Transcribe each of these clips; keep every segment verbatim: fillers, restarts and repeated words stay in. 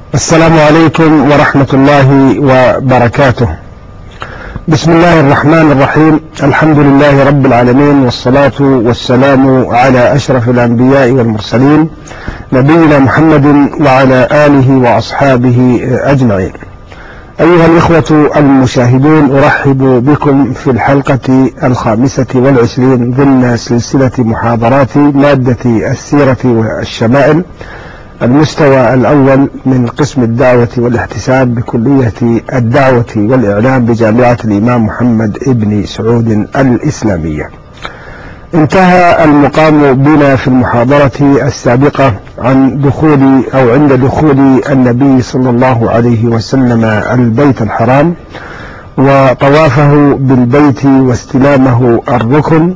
السلام عليكم ورحمة الله وبركاته. بسم الله الرحمن الرحيم. الحمد لله رب العالمين، والصلاة والسلام على أشرف الأنبياء والمرسلين نبينا محمد وعلى آله وأصحابه أجمعين. أيها الإخوة المشاهدون، أرحب بكم في الحلقة الخامسة والعشرين ضمن سلسلة محاضرات مادة السيرة والشمائل، المستوى الأول من قسم الدعوة والاحتساب بكلية الدعوة والإعلام بجامعة الإمام محمد ابن سعود الإسلامية. انتهى المقام بنا في المحاضرة السابقة عن دخول أو عند دخول النبي صلى الله عليه وسلم البيت الحرام وطوافه بالبيت واستلامه الركن،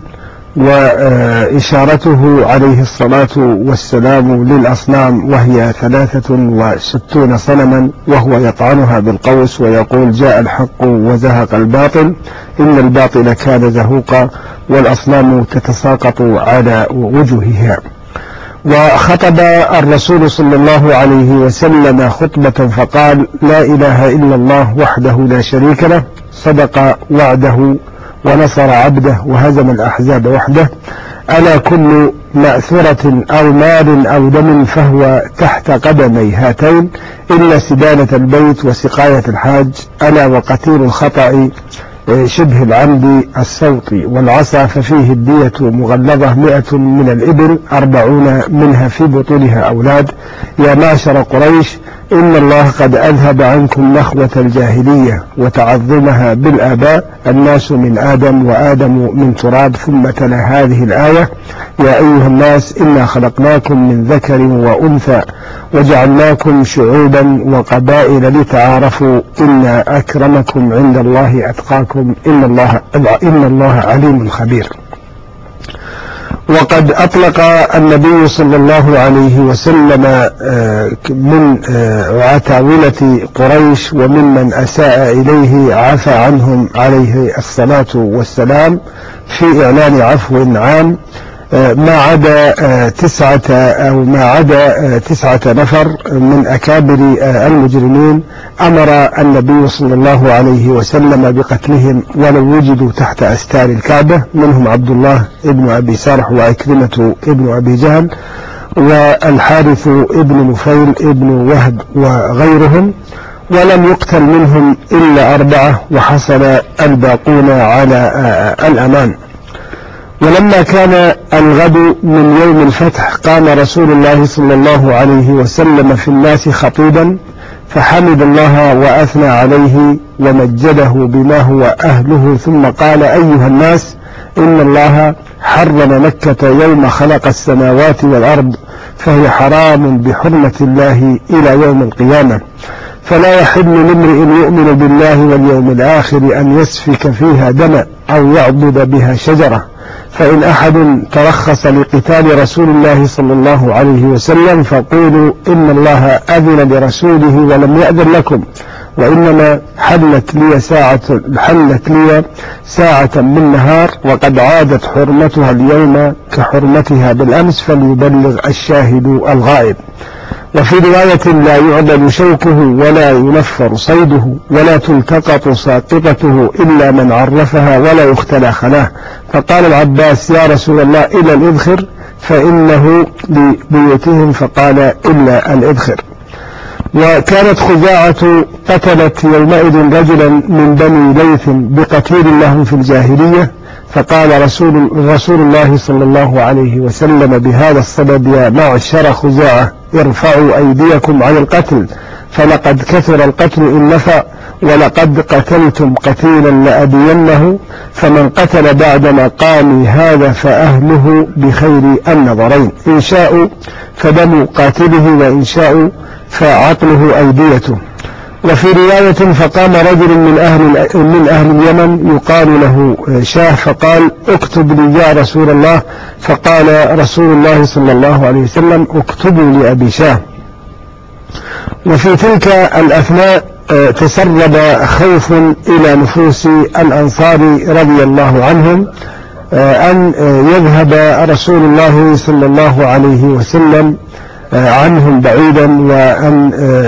وإشارته عليه الصلاة والسلام للأصنام، وهي ثلاثة وستون صنما، وهو يطعنها بالقوس ويقول: جاء الحق وزهق الباطل، إن الباطل كان زهوقا، والأصنام تتساقط على وجوهها. وخطب الرسول صلى الله عليه وسلم خطبة فقال: لا إله إلا الله وحده لا شريك له، صدق وعده ونصر عبده وهزم الأحزاب وحده، ألا كل مأثرة أو مال أو دم فهو تحت قدمي هاتين، إلا سدانة البيت وسقاية الحاج، ألا وقتيل الخطأ شبه العمد الصوت والعصا، ففيه الدية مغلظة مئة من الإبل، أربعون منها في بطونها أولاد. يا معشر قريش، إن الله قد أذهب عنكم نخوة الجاهلية وتعظمها بالآباء، الناس من آدم وآدم من تراب. ثم تلا هذه الآية: يا أيها الناس إنا خلقناكم من ذكر وأنثى وجعلناكم شعوبا وقبائل لتعارفوا، إن أكرمكم عند الله أتقاكم، إن الله, إن الله عليم خبير. وقد أطلق النبي صلى الله عليه وسلم من عتاولة قريش وممن أساء إليه عفى عنهم عليه الصلاة والسلام في إعلان عفو عام، ما عدا تسعة أو ما عدا تسعة نفر من أكابر المجرمين أمر النبي صلى الله عليه وسلم بقتلهم ولو وجدوا تحت أستار الكعبة، منهم عبد الله ابن أبي سرح وعكرمة ابن أبي جهل والحارث ابن نفيل ابن وهب وغيرهم، ولم يقتل منهم إلا أربعة، وحصل الباقون على الأمان. ولما كان الغد من يوم الفتح قام رسول الله صلى الله عليه وسلم في الناس خطيبا، فحمد الله وأثنى عليه ومجده بما هو أهله، ثم قال: أيها الناس، إن الله حرم مكة يوم خلق السماوات والأرض، فهي حرام بحرمة الله إلى يوم القيامة، فلا يحل لامرئ يؤمن بالله واليوم الآخر أن يسفك فيها دما أو يعضد بها شجرة، فإن أحد ترخص لقتال رسول الله صلى الله عليه وسلم فقولوا إن الله أذن لرسوله ولم يأذن لكم، وإنما حلت لي ساعة, حلت لي ساعة من نهار، وقد عادت حرمتها اليوم كحرمتها بالأمس، فليبلغ الشاهد الغائب. وفي رواية: لا يعدل شوكه ولا ينفر صيده ولا تلتقط ساقطته إلا من عرفها ولا يختلى خلاه. فقال العباس: يا رسول الله، إلى الإذخر، فإنه لبيوتهم، فقال: إلا الإذخر. وكانت خزاعة قتلت يومئذ رجلا من بني ليث بقتيل لهم في الجاهلية، فقال رسول, رسول الله صلى الله عليه وسلم بهذا الصدد: يا معشر خزاعة، ارفعوا أيديكم عن القتل، فلقد كثر القتل إن نفع، ولقد قتلتم قتيلا لأبينه، فمن قتل بعد مقامي هذا فأهله بخير النظرين، إن شاءوا فدم قاتله، وإن شاءوا فعقله أيديته. وفي رواية: فقام رجل من أهل, من أهل اليمن يقال له شاه، فقال: اكتب لي يا رسول الله، فقال رسول الله صلى الله عليه وسلم: اكتبوا لأبي شاه. وفي تلك الأثناء تسرب خوف إلى نفوس الأنصار رضي الله عنهم أن يذهب رسول الله صلى الله عليه وسلم عنهم بعيدا وأن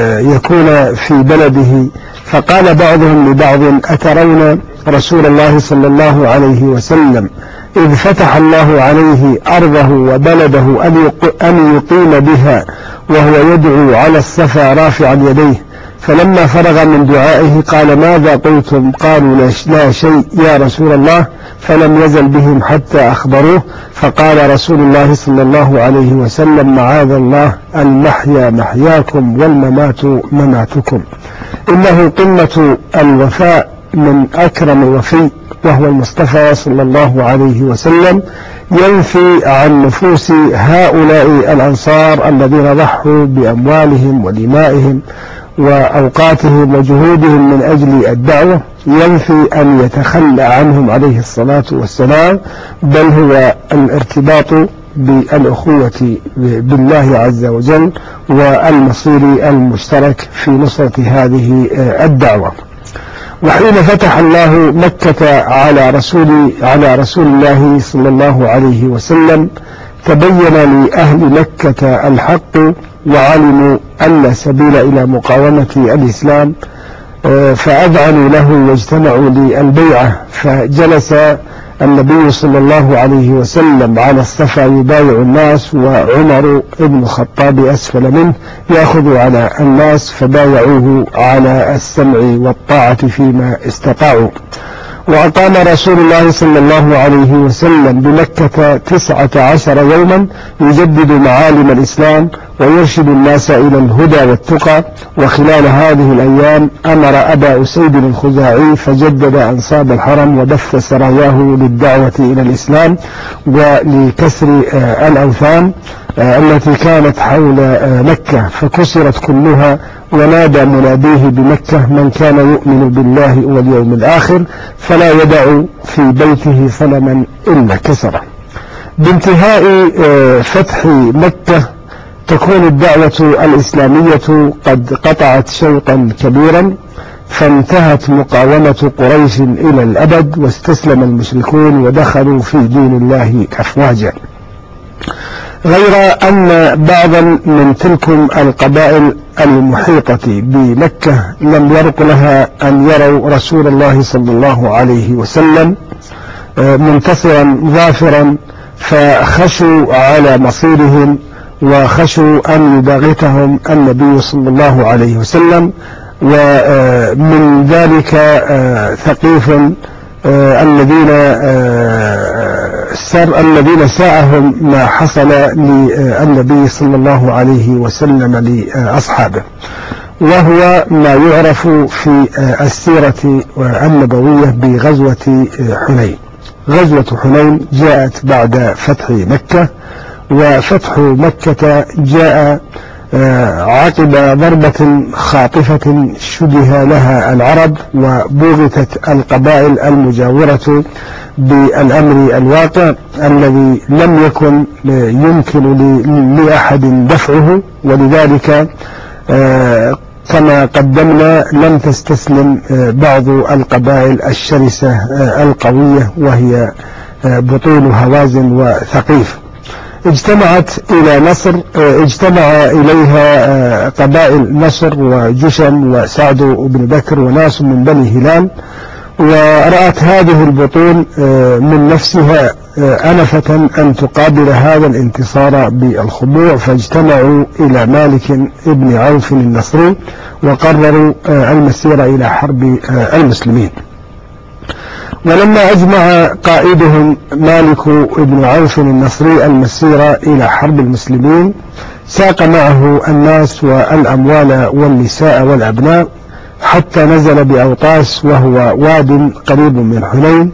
يكون في بلده. فقال بعضهم لبعض: أترون رسول الله صلى الله عليه وسلم إذ فتح الله عليه أرضه وبلده أن يقيم بها وهو يدعو على الصفا رافعا يديه، فلما فرغ من دعائه قال: ماذا قلتم؟ قالوا: لا شيء يا رسول الله. فلم يزل بهم حتى أخبروه، فقال رسول الله صلى الله عليه وسلم: معاذ الله، المحيا محياكم والممات مماتكم. إنه قمة الوفاء من أكرم الوفي وهو المصطفى صلى الله عليه وسلم، ينفي عن نفوس هؤلاء الأنصار الذين ضحوا بأموالهم ودمائهم وأوقاتهم وجهودهم من أجل الدعوة، ينفي أن يتخلى عنهم عليه الصلاة والسلام، بل هو الارتباط بالأخوة بالله عز وجل والمصير المشترك في نصرة هذه الدعوة. وحين فتح الله مكة على رسول على رسول الله صلى الله عليه وسلم تبين لأهل مكة الحق وعلموا أن لا سبيل إلى مقاومة الإسلام، فأذعنوا له واجتمعوا للبيعة. فجلس النبي صلى الله عليه وسلم على الصفا يبايع الناس، وعمر بن الخطاب أسفل منه يأخذ على الناس، فبايعوه على السمع والطاعة فيما استطاعوا. وأقام رسول الله صلى الله عليه وسلم بمكة تسعة عشر يوما يجدد معالم الإسلام ويرشد الناس إلى الهدى والتقى. وخلال هذه الأيام أمر أبا أسيد الخزاعي فجدد أنصاب الحرم ودف سراياه للدعوة إلى الإسلام ولكسر الأوثان التي كانت حول مكة، فكسرت كلها. ونادى مناديه بمكة: من كان يؤمن بالله واليوم الآخر فلا يدع في بيته صنما إلا كسره. بانتهاء فتح مكة تكون الدعوة الإسلامية قد قطعت شوطا كبيرا، فانتهت مقاومة قريش إلى الأبد، واستسلم المشركون ودخلوا في دين الله أفواجا. غير أن بعضا من تلكم القبائل المحيطة بمكة لم يرق لها أن يروا رسول الله صلى الله عليه وسلم منتصرا ظافرا، فخشوا على مصيرهم وخشوا أن يباغتهم النبي صلى الله عليه وسلم. ومن ذلك ثقيف الذين سر الذين ساءهم ما حصل للنبي صلى الله عليه وسلم لأصحابه، وهو ما يعرف في السيرة النبوية بغزوة حنين. غزوة حنين جاءت بعد فتح مكة، وفتح مكة جاء عقب ضربة خاطفة شبه لها العرب، وبوغتت القبائل المجاورة بالأمر الواقع الذي لم يكن يمكن لأحد دفعه. ولذلك كما قدمنا لم تستسلم بعض القبائل الشرسة القوية، وهي بطون هوازن وثقيف. اجتمعت إلى نصر اجتمع إليها قبائل نصر وجشم وسعد بن بكر وناس من بني هلال، ورأت هذه البطون من نفسها أنفة أن تقابل هذا الانتصار بالخضوع، فاجتمعوا إلى مالك ابن عوف النصري وقرروا المسير إلى حرب المسلمين. ولما أجمع قائدهم مالك ابن عوف النصري المسير إلى حرب المسلمين، ساق معه الناس والأموال والنساء والأبناء حتى نزل بأوطاس، وهو واد قريب من حنين.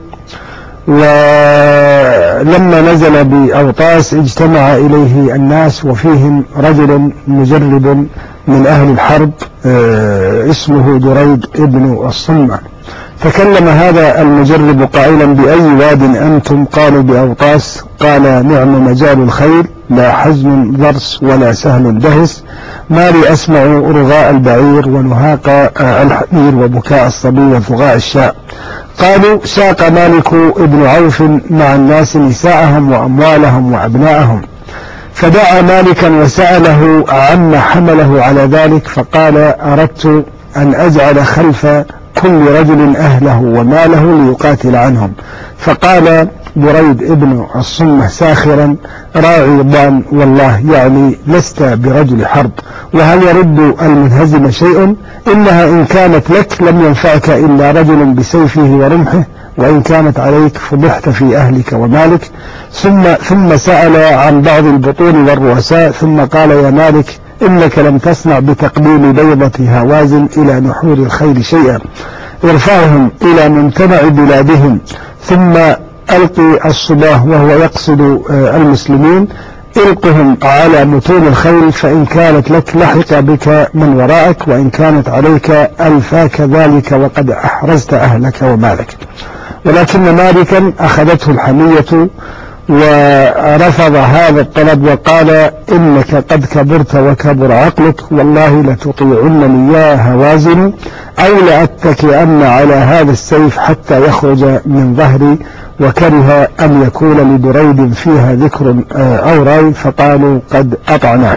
ولما نزل بأوطاس اجتمع إليه الناس، وفيهم رجل مجرب من أهل الحرب اسمه دريد ابن الصمة. تكلم هذا المجرب قائلا: بأي واد أنتم؟ قالوا: بأوطاس. قال: نعم مجال الخيل، لا حزن ضرس ولا سهل دهس، ما لي أسمع رغاء البعير ونهاق الحمير وبكاء الصبي وفغاء الشاء. قالوا: ساق مالك ابن عوف مع الناس نساءهم وأموالهم وأبناءهم، فدعا مالكا وسأله عما حمله على ذلك، فقال: أردت أن أجعل خلف كل رجل أهله وماله ليقاتل عنهم. فقال بريد ابن الصمة ساخرا: راعي ضان والله، يعني لست برجل حرب، وهل يرد المنهزم شيء؟ إنها إن كانت لك لم ينفعك إلا رجل بسيفه ورمحه، وإن كانت عليك فضحت في أهلك ومالك. ثم, ثم سأل عن بعض البطون والرؤساء، ثم قال: يا مالك، إنك لم تصنع بتقديم بيضة هوازن إلى نحور الخيل شيئا، ارفعهم إلى ممتنع بلادهم، ثم ألقي الصباه، وهو يقصد المسلمين، القهم على متون الخيل، فإن كانت لك لحق بك من وراءك، وإن كانت عليك ألفاك ذلك وقد أحرزت أهلك ومالك. ولكن مالكا أخذته الحمية ورفض هذا الطلب، وقال: إنك قد كبرت وكبر عقلك، والله لتطيعنني يا هوازن، أو لأتكئن على هذا السيف حتى يخرج من ظهري. وكره أن يكون لبريد فيها ذكر أو راي، فقالوا: قد أطعناك.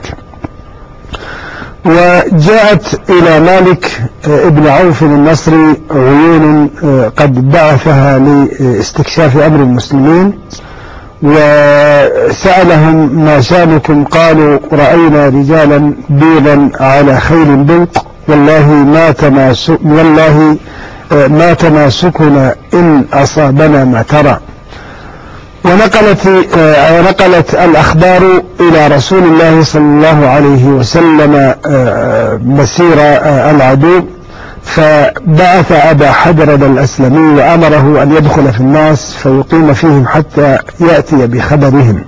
وجاءت إلى مالك ابن عوف النصري عيون قد بعثها لاستكشاف أمر المسلمين، وسألهم: ما شانكم؟ قالوا: رأينا رجالا بيضا على خيل بلق، والله ما تماسك والله ما تماسكنا إن أصابنا ما ترى. ونقلت نقلت الأخبار إلى رسول الله صلى الله عليه وسلم مسير العدو، فبعث أبا حدرد الأسلمي وأمره أن يدخل في الناس فيقيم فيهم حتى يأتي بخبرهم.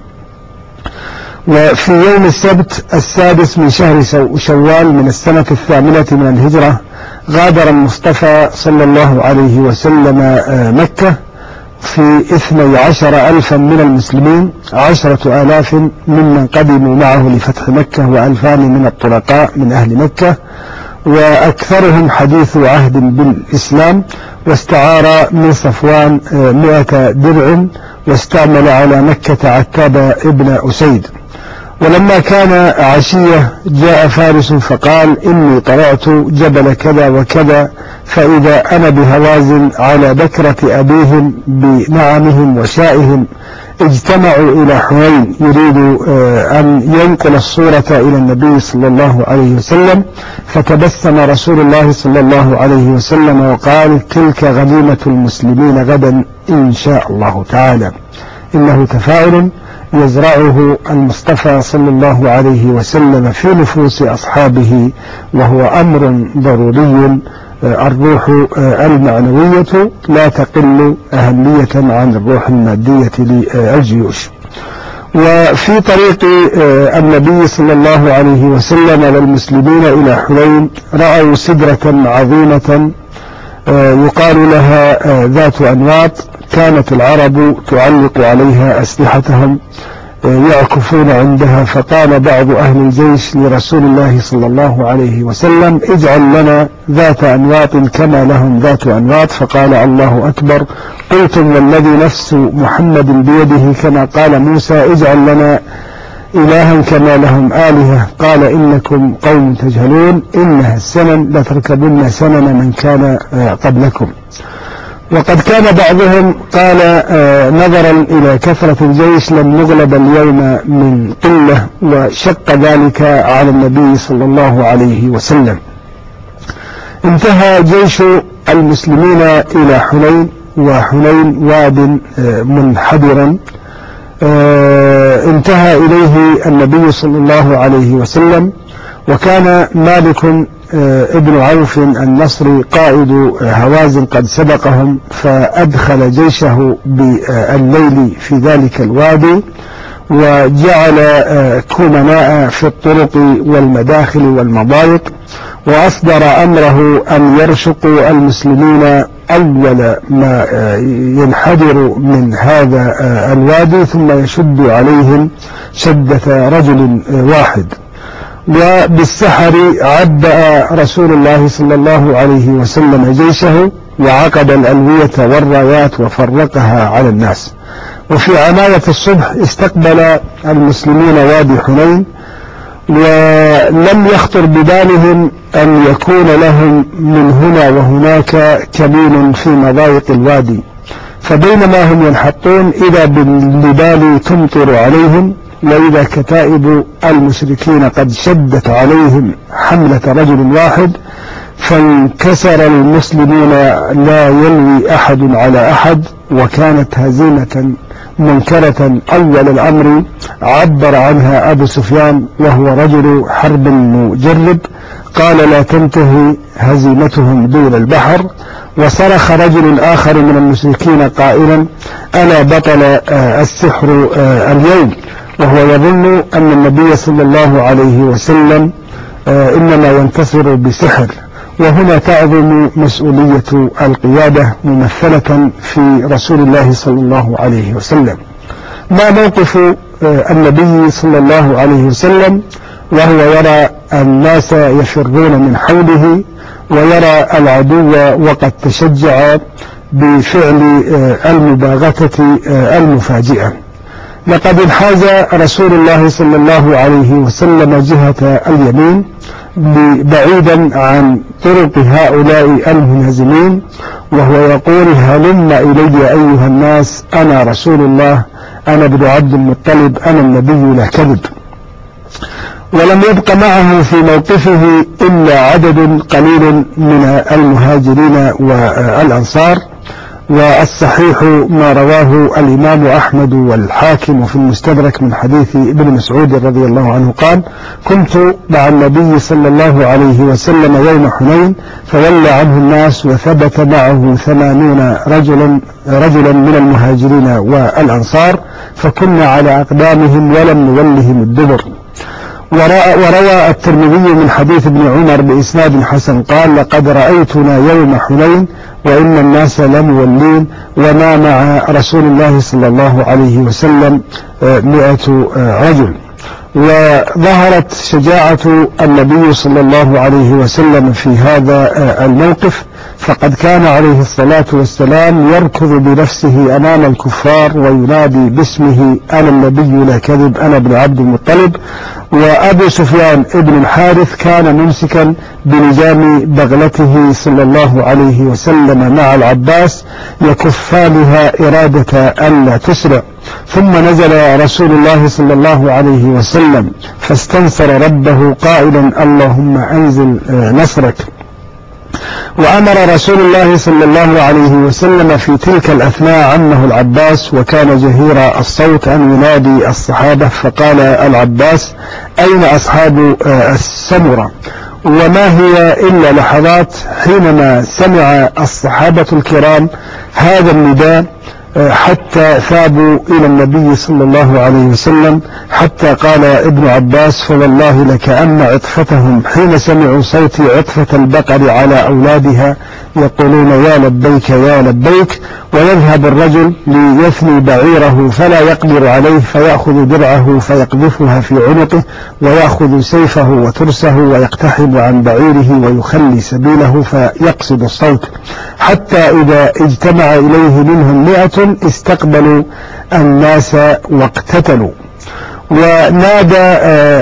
وفي يوم السبت السادس من شهر شوال من السنة الثامنة من الهجرة غادر المصطفى صلى الله عليه وسلم مكة في اثني عشر ألفا من المسلمين، عشرة آلاف ممن قدموا معه لفتح مكة، وألفان من الطلقاء من أهل مكة، وأكثرهم حديث عهد بالإسلام. واستعار من صفوان مئة درع، واستعمل على مكة عتاب ابن أسيد. ولما كان عشية جاء فارس فقال: إني طلعت جبل كذا وكذا، فإذا أنا بهوازن على بكرة أبيهم بنعمهم وشائهم اجتمعوا إلى حنين، يريد أن ينقل الصورة إلى النبي صلى الله عليه وسلم. فتبسم رسول الله صلى الله عليه وسلم وقال: تلك غنيمة المسلمين غدا إن شاء الله تعالى. إنه تفاؤل يزرعه المصطفى صلى الله عليه وسلم في نفوس أصحابه، وهو أمر ضروري. الروح المعنوية لا تقل أهمية عن الروح المادية للجيوش. وفي طريق النبي صلى الله عليه وسلم والمسلمين إلى حنين رأوا سدرة عظيمة يقال لها ذات أنواط، كانت العرب تعلق عليها أسلحتهم يعكفون عندها. فقال بعض أهل الجيش لرسول الله صلى الله عليه وسلم: اجعل لنا ذات أنواط كما لهم ذات أنواط. فقال: الله أكبر. قلتم والذي نفس محمد بيده كما قال موسى: اجعل لنا إلها كما لهم آلهة. قال: إنكم قوم تجهلون، إنها السنن لتركبن سنن من كان قبلكم. وقد كان بعضهم قال: نظرا إلى كثرة الجيش لم نغلب اليوم من قلة، وشق ذلك على النبي صلى الله عليه وسلم. انتهى جيش المسلمين إلى حنين، وحنين واد منحدرا انتهى إليه النبي صلى الله عليه وسلم. وكان مالك ابن عوف النصري قائد هوازن قد سبقهم، فأدخل جيشه بالليل في ذلك الوادي، وجعل كمناء في الطرق والمداخل والمضايق، وأصدر أمره أن يرشقوا المسلمين أول ما ينحدر من هذا الوادي، ثم يشد عليهم شدة رجل واحد. وبالسحر عبأ رسول الله صلى الله عليه وسلم جيشه وعقد الألوية والرايات وفرقها على الناس. وفي عناية الصبح استقبل المسلمون وادي حنين، ولم يخطر ببالهم أن يكون لهم من هنا وهناك كمين في مضايق الوادي. فبينما هم ينحطون إذا بالجبال تمطر عليهم، وإذا كتائب المشركين قد شدت عليهم حملة رجل واحد، فانكسر المسلمون لا يلوي أحد على أحد، وكانت هزيمة منكرة أول الأمر عبر عنها أبو سفيان وهو رجل حرب مجرب، قال لا تنتهي هزيمتهم دون البحر. وصرخ رجل آخر من المشركين قائلا ألا بطل السحر اليوم، وهو يظن أن النبي صلى الله عليه وسلم إنما ينتصر بسحر. وهنا تعظم مسؤولية القيادة ممثلة في رسول الله صلى الله عليه وسلم. ما موقف النبي صلى الله عليه وسلم وهو يرى الناس يفرون من حوله، ويرى العدو وقد تشجع بفعل المباغتة المفاجئة؟ لقد انحاز رسول الله صلى الله عليه وسلم جهة اليمين بعيدا عن طرق هؤلاء المنهزمين، وهو يقول هلم إلي أيها الناس، أنا رسول الله، أنا ابن عبد المطلب، أنا النبي لا كذب. ولم يبق معه في موقفه إلا عدد قليل من المهاجرين والأنصار. والصحيح ما رواه الإمام أحمد والحاكم في المستدرك من حديث ابن مسعود رضي الله عنه قال كنت مع النبي صلى الله عليه وسلم يوم حنين فولى عنه الناس، وثبت معه ثمانون رجلا رجلا من المهاجرين والأنصار، فكنا على أقدامهم ولم نولهم الدبر. وروى الترمذي من حديث ابن عمر بإسناد حسن قال لقد رأيتنا يوم حنين وإن الناس لمولين، وما مع رسول الله صلى الله عليه وسلم مئة رجل. وظهرت شجاعة النبي صلى الله عليه وسلم في هذا الموقف، فقد كان عليه الصلاة والسلام يركض بنفسه أمام الكفار وينادي باسمه أنا النبي لا كذب، أنا ابن عبد المطلب. وأبو سفيان ابن الحارث كان ممسكا بلجام بغلته صلى الله عليه وسلم مع العباس يكفانها إرادة ألا تسرع. ثم نزل رسول الله صلى الله عليه وسلم فاستنصر ربه قائلا اللهم أنزل نصرك. وأمر رسول الله صلى الله عليه وسلم في تلك الأثناء عمه العباس، وكان جهير الصوت أن ينادي الصحابة، فقال العباس أين أصحاب السمرة؟ وما هي إلا لحظات حينما سمع الصحابة الكرام هذا النداء حتى ثابوا إلى النبي صلى الله عليه وسلم، حتى قال ابن عباس فوالله لكأن عطفتهم حين سمعوا صوتي عطفة البقر على أولادها يقولون يا لبيك يا لبيك. ويذهب الرجل ليثني بعيره فلا يقدر عليه، فيأخذ درعه فيقذفها في عنقه، ويأخذ سيفه وترسه ويقتحم عن بعيره ويخلي سبيله فيقصد الصوت، حتى إذا اجتمع إليه منهم مئة استقبلوا الناس واقتتلوا. ونادى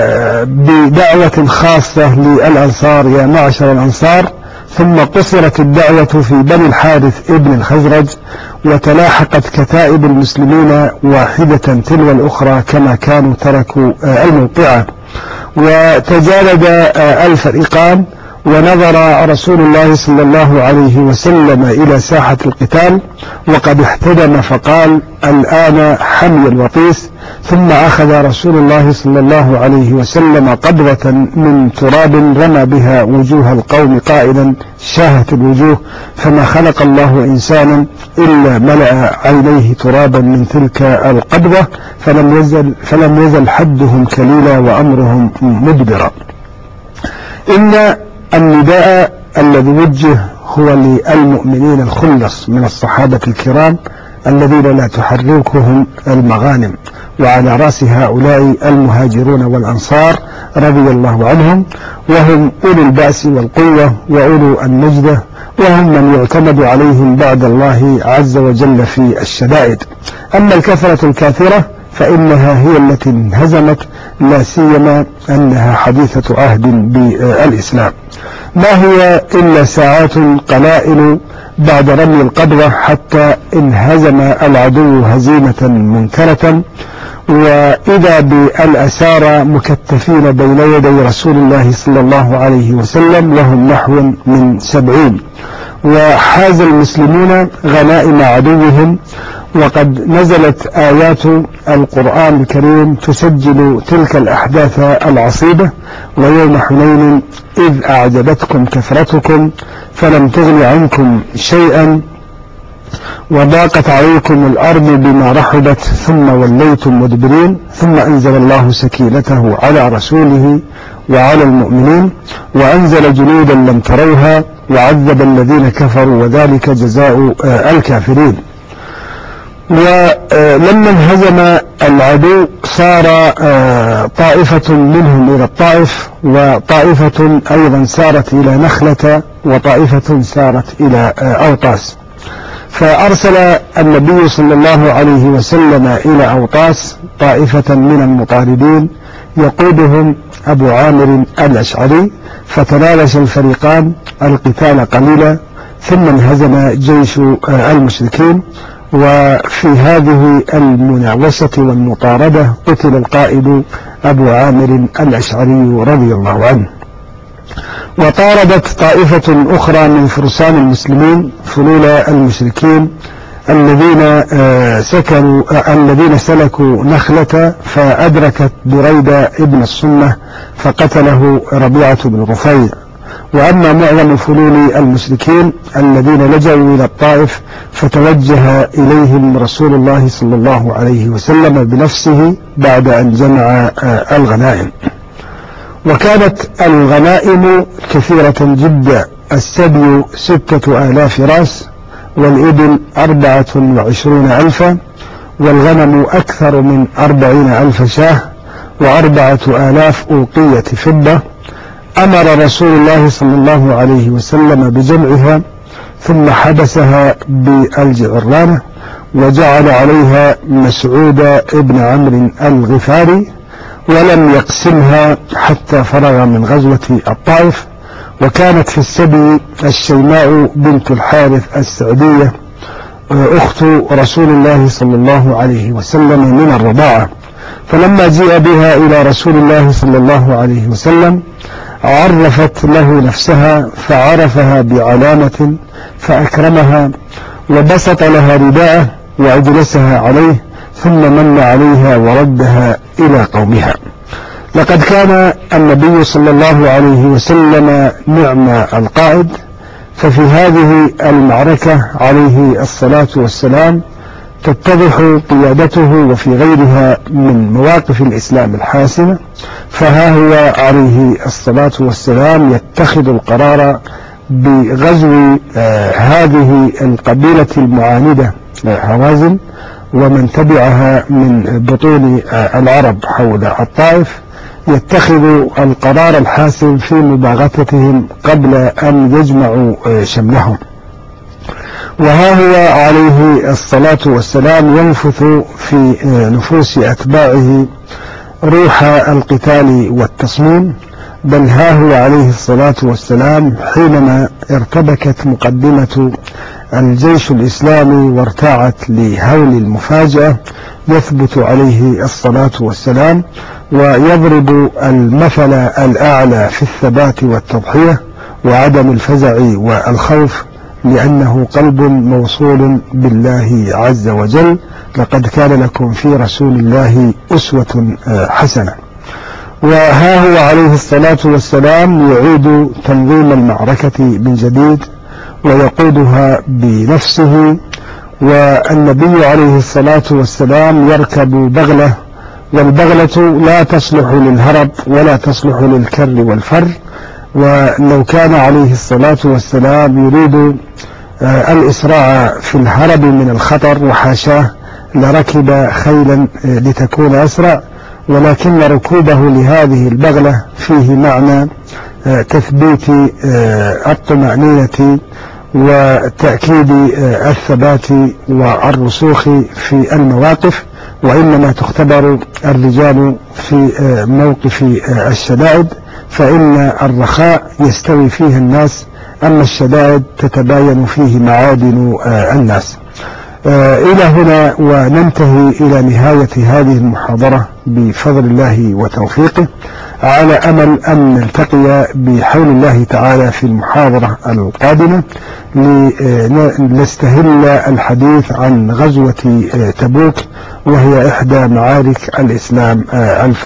بدعوة خاصة للأنصار يا معشر الأنصار، ثم قصرت الدعوة في بني الحارث ابن الخزرج، وتلاحقت كتائب المسلمين واحدة تلو الأخرى كما كانوا تركوا الموقعة، وتجالد الفريقان. ونظر رسول الله صلى الله عليه وسلم إلى ساحة القتال وقد احتدم فقال الآن حمي الوطيس. ثم أخذ رسول الله صلى الله عليه وسلم قبضة من تراب رمى بها وجوه القوم قائلا شاهت الوجوه، فما خلق الله إنسانا إلا ملأ عينيه ترابا من تلك القبضة، فلم يزل, فلم يزل حدهم كليلا وأمرهم مدبرا. إن النداء الذي وجه هو للمؤمنين الخلص من الصحابة الكرام الذين لا تحركهم المغانم، وعلى رأس هؤلاء المهاجرون والأنصار رضي الله عنهم، وهم أولو البأس والقوة وأولو النجدة، وهم من يعتمد عليهم بعد الله عز وجل في الشدائد. أما الكثرة الكاثرة فإنها هي التي انهزمت، لا سيما أنها حديثة عهد بالإسلام. ما هي إلا ساعات قلائل بعد رمي القبضة حتى انهزم العدو هزيمة منكرة، وإذا بالأسارى مكتفين بين يدي رسول الله صلى الله عليه وسلم، وهم نحو من سبعين، وحاز المسلمون غنائم عدوهم. وقد نزلت آيات القرآن الكريم تسجل تلك الأحداث العصيبة: ويوم حنين إذ أعجبتكم كثرتكم فلم تغن عنكم شيئا وضاقت عليكم الأرض بما رحبت ثم وليتم مدبرين ثم أنزل الله سكينته على رسوله وعلى المؤمنين وأنزل جنودا لم تروها وعذب الذين كفروا وذلك جزاء الكافرين. ولما انهزم العدو صار طائفة منهم إلى الطائف، وطائفة أيضا سارت إلى نخلة، وطائفة سارت إلى أوطاس. فأرسل النبي صلى الله عليه وسلم إلى أوطاس طائفة من المطاردين يقودهم أبو عامر الأشعري، فتناوش الفريقان القتال قليلا ثم انهزم جيش المشركين. وفي هذه المناوشة والمطاردة قتل القائد أبو عامر الأشعري رضي الله عنه. وطاردت طائفة أخرى من فرسان المسلمين فلول المشركين الذين سكنوا الذين سلكوا نخلة، فأدركت بريدة ابن الصمة فقتله ربيعة بن رفيع. وأما معظم فلول المشركين الذين لجوا إلى الطائف فتوجه إليهم رسول الله صلى الله عليه وسلم بنفسه بعد أن جمع الغنائم. وكانت الغنائم كثيرة جدا: السبي ستة آلاف راس، والإبل أربعة وعشرون ألفا، والغنم أكثر من أربعين ألف شاه، وأربعة آلاف أوقية فضة. أمر رسول الله صلى الله عليه وسلم بجمعها ثم حبسها بالجعرانة، وجعل عليها مسعود ابن عمرو الغفاري، ولم يقسمها حتى فرغ من غزوة الطائف. وكانت في السبي الشيماء بنت الحارث السعدية أخت رسول الله صلى الله عليه وسلم من الرضاعة، فلما جاء بها إلى رسول الله صلى الله عليه وسلم عرفت له نفسها فعرفها بعلامة فأكرمها وبسط لها رداءه وأجلسها عليه ثم من عليها وردها إلى قومها. لقد كان النبي صلى الله عليه وسلم نعم القائد، ففي هذه المعركة عليه الصلاة والسلام تتضح قيادته، وفي غيرها من مواقف الإسلام الحاسمة فها هو عليه الصلاة والسلام يتخذ القرار بغزو آه هذه القبيلة المعاندة هوازن ومن تبعها من بطون آه العرب حول الطائف، يتخذ القرار الحاسم في مباغتتهم قبل أن يجمعوا آه شملهم. وها هو عليه الصلاة والسلام ينفث في نفوس أتباعه روح القتال والتصميم، بل ها هو عليه الصلاة والسلام حينما ارتبكت مقدمة الجيش الإسلامي وارتاعت لهول المفاجأة يثبت عليه الصلاة والسلام ويضرب المثل الأعلى في الثبات والتضحية وعدم الفزع والخوف، لأنه قلب موصول بالله عز وجل. لقد كان لكم في رسول الله أسوة حسنة. وها هو عليه الصلاة والسلام يعيد تنظيم المعركة من جديد ويقودها بنفسه، والنبي عليه الصلاة والسلام يركب بغلة، والبغلة لا تصلح للهرب ولا تصلح للكر والفر. ولو كان عليه الصلاة والسلام يريد الإسراع في الهرب من الخطر، وحاشاه لركب خيلا لتكون أسرع، ولكن ركوبه لهذه البغلة فيه معنى تثبيت الطمأنينة وتأكيد الثبات والرسوخ في المواقف، وإنما تختبر الرجال في موقف الشدائد، فإن الرخاء يستوي فيه الناس، أما الشدائد تتباين فيه معادن الناس. إلى هنا وننتهي إلى نهاية هذه المحاضرة بفضل الله وتوفيقه، على أمل أن نلتقي بحول الله تعالى في المحاضرة القادمة لنستهل الحديث عن غزوة تبوك، وهي إحدى معارك الإسلام الف